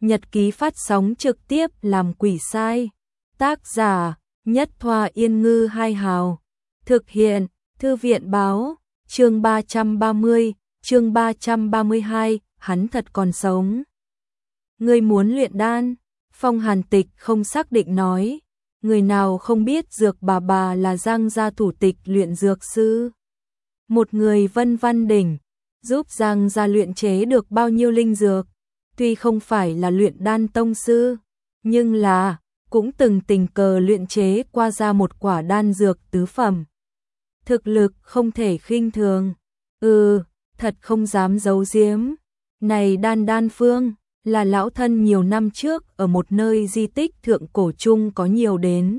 Nhật ký phát sóng trực tiếp làm quỷ sai. Tác giả Nhất Thoa Yên Ngư Hai Hào. Thực hiện Thư viện Báo. Chương 330, chương 332, hắn thật còn sống. Ngươi muốn luyện đan? Phong Hàn Tịch không xác định nói. Người nào không biết Dược bà là Giang gia thủ tịch luyện dược sư. Một người Vân Văn Đỉnh, giúp Giang gia luyện chế được bao nhiêu linh dược. Tuy không phải là luyện đan tông sư, nhưng là cũng từng tình cờ luyện chế qua ra một quả đan dược tứ phẩm. Thực lực không thể khinh thường. Thật không dám giấu giếm. Này Đan Phương, là lão thân nhiều năm trước ở một nơi di tích thượng cổ trung có nhiều đến.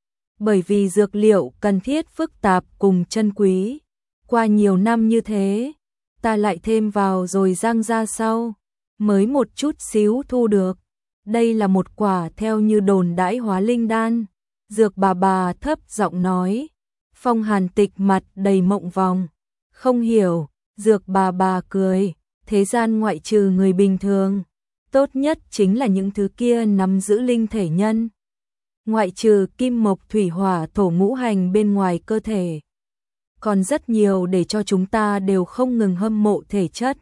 Bởi vì dược liệu cần thiết phức tạp cùng chân quý. Qua nhiều năm như thế, ta lại thêm vào rồi Giang ra sau, mới một chút xíu thu được. Đây là một quả theo như đồn đãi hóa linh đan. Dược bà thấp giọng nói. Phong Hàn Tịch mặt đầy mộng vòng. Không hiểu. Dược bà cười. Thế gian ngoại trừ người bình thường, tốt nhất chính là những thứ kia nắm giữ linh thể nhân. Ngoại trừ kim mộc thủy hỏa thổ ngũ hành bên ngoài cơ thể, còn rất nhiều để cho chúng ta đều không ngừng hâm mộ thể chất.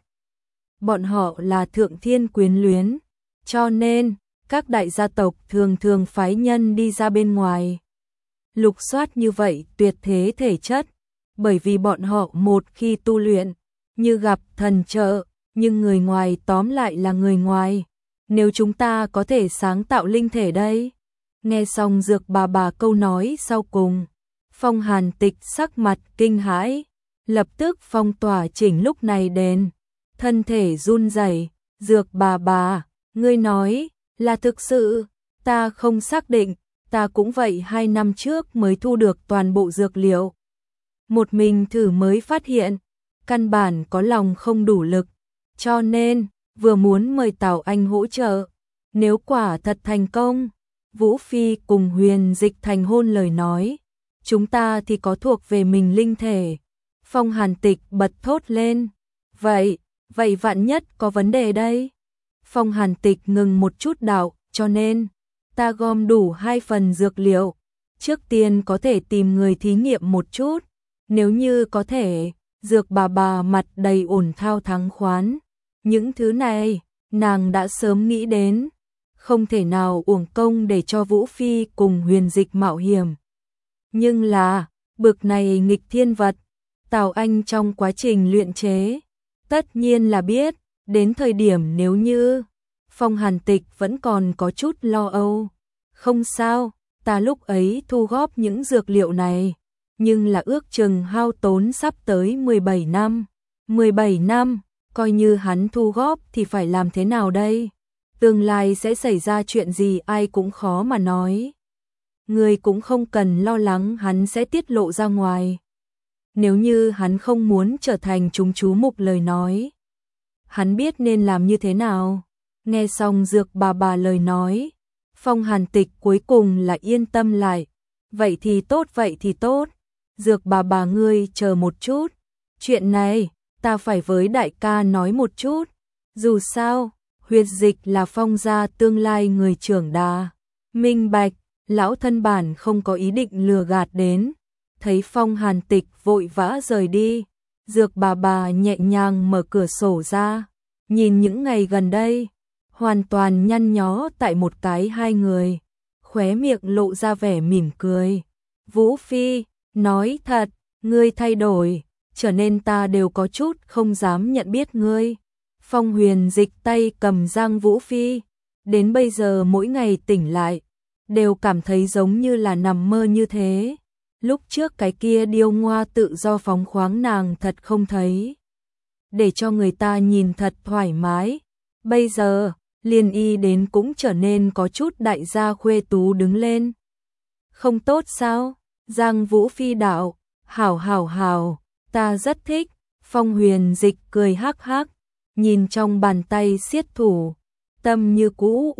Bọn họ là thượng thiên quyến luyến, cho nên các đại gia tộc thường phái nhân đi ra bên ngoài lục soát như vậy tuyệt thế thể chất, bởi vì bọn họ một khi tu luyện như gặp thần trợ, nhưng người ngoài tóm lại là người ngoài. Nếu chúng ta có thể sáng tạo linh thể đây. Nghe xong Dược bà câu nói sau cùng, Phong Hàn Tịch sắc mặt kinh hãi, lập tức phong tỏa chỉnh lúc này đến, thân thể run rẩy. Dược bà, ngươi nói là thực sự? Ta không xác định, ta cũng vậy 2 năm trước mới thu được toàn bộ dược liệu. Một mình thử mới phát hiện, căn bản có lòng không đủ lực, cho nên vừa muốn mời Tào Anh hỗ trợ. Nếu quả thật thành công, Vũ Phi cùng Huyền Dịch thành hôn lời nói, chúng ta thì có thuộc về mình linh thể. Phong Hàn Tịch bật thốt lên. Vậy vạn nhất có vấn đề đây. Phong Hàn Tịch ngừng một chút đạo, cho nên ta gom đủ 2 phần dược liệu, trước tiên có thể tìm người thí nghiệm một chút. Nếu như có thể. Dược bà mặt đầy ổn thao thắng khoán. Những thứ này, nàng đã sớm nghĩ đến. Không thể nào uổng công để cho Vũ Phi cùng Huyền Dịch mạo hiểm. Nhưng là, bực này nghịch thiên vật, Tào Anh trong quá trình luyện chế, tất nhiên là biết, đến thời điểm nếu như Phong Hàn Tịch vẫn còn có chút lo âu. Không sao, ta lúc ấy thu góp những dược liệu này, nhưng là ước chừng hao tốn sắp tới 17 năm. 17 năm, coi như hắn thu góp thì phải làm thế nào đây? Tương lai sẽ xảy ra chuyện gì ai cũng khó mà nói. Người cũng không cần lo lắng hắn sẽ tiết lộ ra ngoài. Nếu như hắn không muốn trở thành chúng chú mục lời nói, hắn biết nên làm như thế nào. Nghe xong Dược bà lời nói, Phong Hàn Tịch cuối cùng là yên tâm lại. Vậy thì tốt. Dược bà ngươi chờ một chút. Chuyện này, ta phải với đại ca nói một chút. Dù sao, Huyệt Dịch là Phong gia tương lai người trưởng đà. Minh bạch, lão thân bản không có ý định lừa gạt đến. Thấy Phong Hàn Tịch vội vã rời đi, Dược bà nhẹ nhàng mở cửa sổ ra. Nhìn những ngày gần đây, hoàn toàn nhăn nhó tại một cái hai người. Khóe miệng lộ ra vẻ mỉm cười. Vũ Phi, nói thật, ngươi thay đổi, trở nên ta đều có chút không dám nhận biết ngươi. Phong Huyền Dịch tay cầm Giang Vũ Phi, đến bây giờ mỗi ngày tỉnh lại, đều cảm thấy giống như là nằm mơ như thế. Lúc trước cái kia điêu ngoa tự do phóng khoáng nàng thật không thấy, để cho người ta nhìn thật thoải mái. Bây giờ, Liên Y đến cũng trở nên có chút đại gia khuê tú đứng lên. Không tốt sao? Giang Vũ Phi đạo, hảo, ta rất thích. Phong Huyền Dịch cười hắc hắc, nhìn trong bàn tay siết thủ, tâm như cũ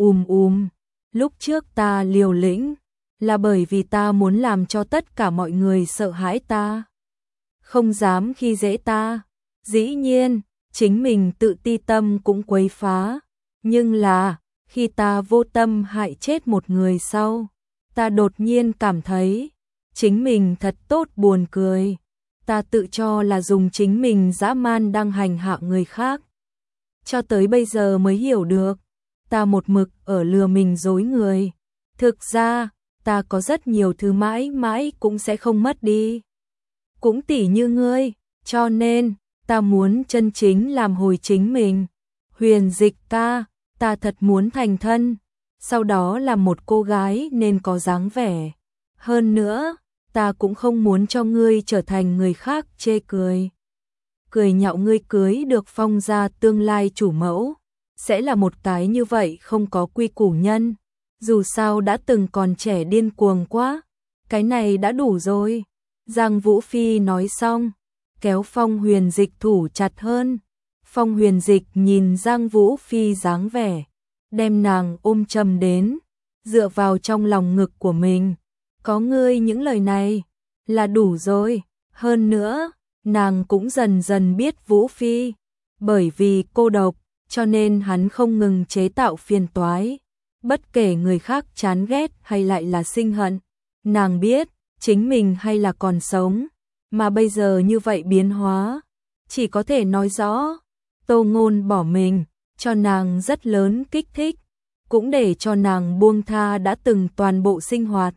lúc trước ta liều lĩnh, là bởi vì ta muốn làm cho tất cả mọi người sợ hãi ta, không dám khi dễ ta. Dĩ nhiên, chính mình tự ti tâm cũng quấy phá, nhưng là Khi ta vô tâm hại chết một người sau, ta đột nhiên cảm thấy chính mình thật tốt buồn cười. Ta tự cho là dùng chính mình dã man đang hành hạ người khác. Cho tới bây giờ mới hiểu được, ta một mực ở lừa mình dối người. Thực ra, ta có rất nhiều thứ mãi mãi cũng sẽ không mất đi. Cũng tỉ như ngươi, cho nên, ta muốn chân chính làm hồi chính mình. Huyền Dịch ta thật muốn thành thân, sau đó là một cô gái nên có dáng vẻ. Hơn nữa, ta cũng không muốn cho ngươi trở thành người khác chê cười. Cười nhạo ngươi cưới được Phong gia tương lai chủ mẫu, sẽ là một cái như vậy không có quy củ nhân. Dù sao đã từng còn trẻ điên cuồng quá, cái này đã đủ rồi. Giang Vũ Phi nói xong, kéo Phong Huyền Dịch thủ chặt hơn. Phong Huyền Dịch nhìn Giang Vũ Phi dáng vẻ, đem nàng ôm chầm đến, dựa vào trong lòng ngực của mình. Có ngươi những lời này là đủ rồi. Hơn nữa, nàng cũng dần dần biết Vũ Phi, bởi vì cô độc, cho nên hắn không ngừng chế tạo phiền toái. Bất kể người khác chán ghét hay lại là sinh hận, nàng biết, chính mình hay là còn sống, mà bây giờ như vậy biến hóa, chỉ có thể nói rõ, Tô Ngôn bỏ mình, cho nàng rất lớn kích thích, cũng để cho nàng buông tha đã từng toàn bộ sinh hoạt.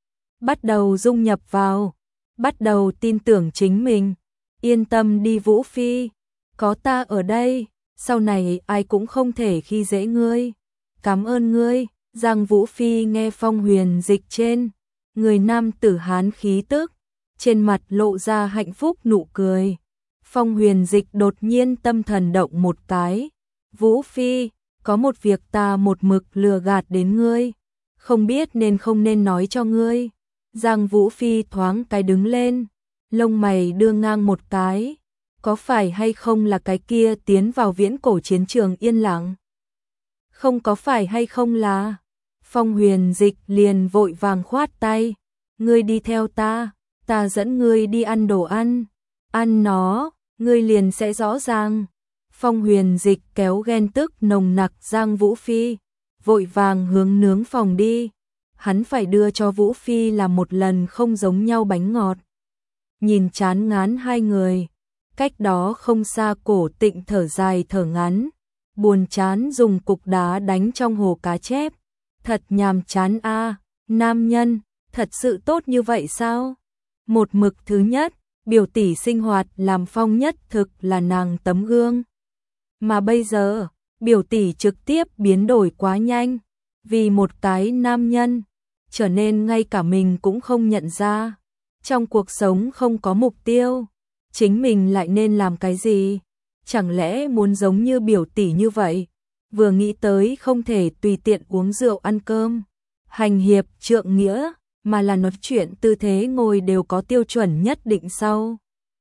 Bắt đầu dung nhập vào, bắt đầu tin tưởng chính mình, yên tâm đi Vũ Phi, có ta ở đây, sau này ai cũng không thể khi dễ ngươi. Cảm ơn ngươi. Giang Vũ Phi nghe Phong Huyền Dịch trên người nam tử hán khí tức, trên mặt lộ ra hạnh phúc nụ cười. Phong Huyền Dịch đột nhiên tâm thần động một cái. Vũ Phi, có một việc ta một mực lừa gạt đến ngươi, không biết nên không nên nói cho ngươi. Giang Vũ Phi thoáng cái đứng lên, lông mày đưa ngang một cái. Có phải hay không là cái kia tiến vào viễn cổ chiến trường yên lặng? Không có phải hay không là... Phong Huyền Dịch liền vội vàng khoát tay. Ngươi đi theo ta dẫn ngươi đi ăn đồ ăn. Ăn nó, ngươi liền sẽ rõ ràng. Phong Huyền Dịch kéo ghen tức nồng nặc Giang Vũ Phi, vội vàng hướng nướng phòng đi. Hắn phải đưa cho Vũ Phi làm một lần không giống nhau bánh ngọt. Nhìn chán ngán hai người, cách đó không xa Cổ Tịnh thở dài thở ngắn, buồn chán dùng cục đá đánh trong hồ cá chép. Thật nhàm chán a, nam nhân, thật sự tốt như vậy sao? Một mực thứ nhất, biểu tỷ sinh hoạt làm Phong nhất thực là nàng tấm gương. Mà bây giờ, biểu tỷ trực tiếp biến đổi quá nhanh, vì một cái nam nhân, trở nên ngay cả mình cũng không nhận ra. Trong cuộc sống không có mục tiêu, chính mình lại nên làm cái gì? Chẳng lẽ muốn giống như biểu tỷ như vậy? Vừa nghĩ tới không thể tùy tiện uống rượu ăn cơm, hành hiệp trượng nghĩa, mà là nói chuyện tư thế ngồi đều có tiêu chuẩn nhất định sau.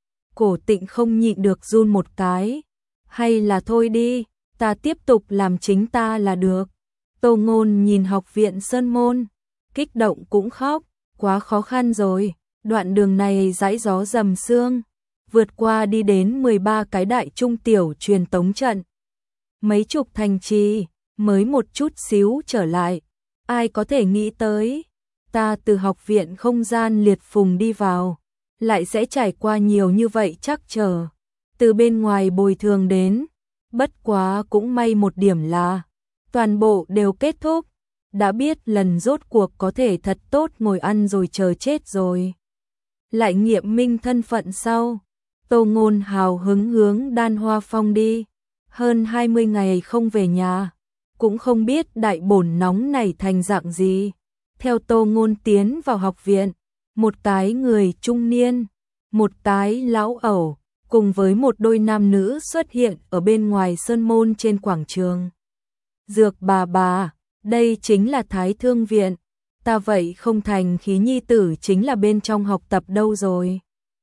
Cổ Tịnh không nhịn được run một cái. Hay là thôi đi, ta tiếp tục làm chính ta là được. Tô Ngôn nhìn học viện Sơn Môn, kích động cũng khóc, quá khó khăn rồi. Đoạn đường này dãi gió dầm sương, vượt qua đi đến 13 cái đại trung tiểu truyền tống trận. Mấy chục thành trì, mới một chút xíu trở lại. Ai có thể nghĩ tới, ta từ học viện không gian liệt phùng đi vào, lại sẽ trải qua nhiều như vậy chắc chờ. Từ bên ngoài bồi thường đến, bất quá cũng may một điểm là, toàn bộ đều kết thúc. Đã biết lần rốt cuộc có thể thật tốt ngồi ăn rồi chờ chết rồi. Lại nghiệm minh thân phận sau, Tô Ngôn hào hứng hướng Đan Hoa Phong đi. Hơn 20 ngày không về nhà, cũng không biết đại bổn nóng này thành dạng gì. Theo Tô Ngôn tiến vào học viện, một cái người trung niên, một cái lão ẩu, cùng với một đôi nam nữ xuất hiện ở bên ngoài sơn môn trên quảng trường. Dược bà, đây chính là Thái Thương Viện, ta vậy không thành khí nhi tử chính là bên trong học tập đâu rồi.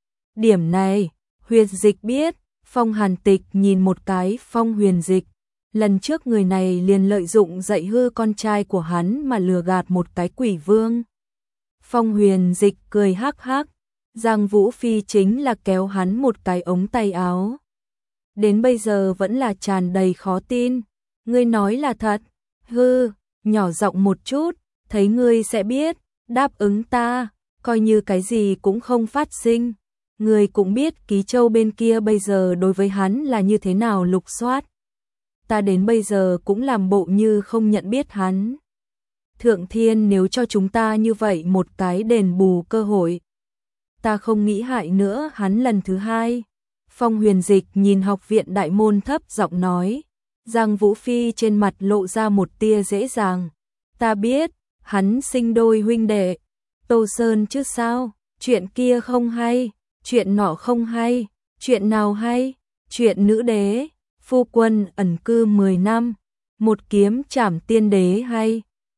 Điểm này, Huyền Dịch biết. Phong Hàn Tịch nhìn một cái Phong Huyền Dịch, lần trước người này liền lợi dụng dạy hư con trai của hắn mà lừa gạt một cái quỷ vương. Phong Huyền Dịch cười hắc hắc, Giang Vũ Phi chính là kéo hắn một cái ống tay áo. Đến bây giờ vẫn là tràn đầy khó tin, ngươi nói là thật? Hư, nhỏ giọng một chút, thấy ngươi sẽ biết, đáp ứng ta, coi như cái gì cũng không phát sinh. Ngươi cũng biết Ký Châu bên kia bây giờ đối với hắn là như thế nào lục soát. Ta đến bây giờ cũng làm bộ như không nhận biết hắn. Thượng Thiên nếu cho chúng ta như vậy một cái đền bù cơ hội, ta không nghĩ hại nữa hắn lần thứ hai. Phong Huyền Dịch nhìn Học viện đại môn thấp giọng nói. Giang Vũ Phi trên mặt lộ ra một tia dễ dàng. Ta biết, hắn sinh đôi huynh đệ. Tô Sơn chứ sao, chuyện kia không hay, chuyện nọ không hay, chuyện nào hay, chuyện nữ đế, phu quân ẩn cư 10 năm, một kiếm trảm tiên đế hay.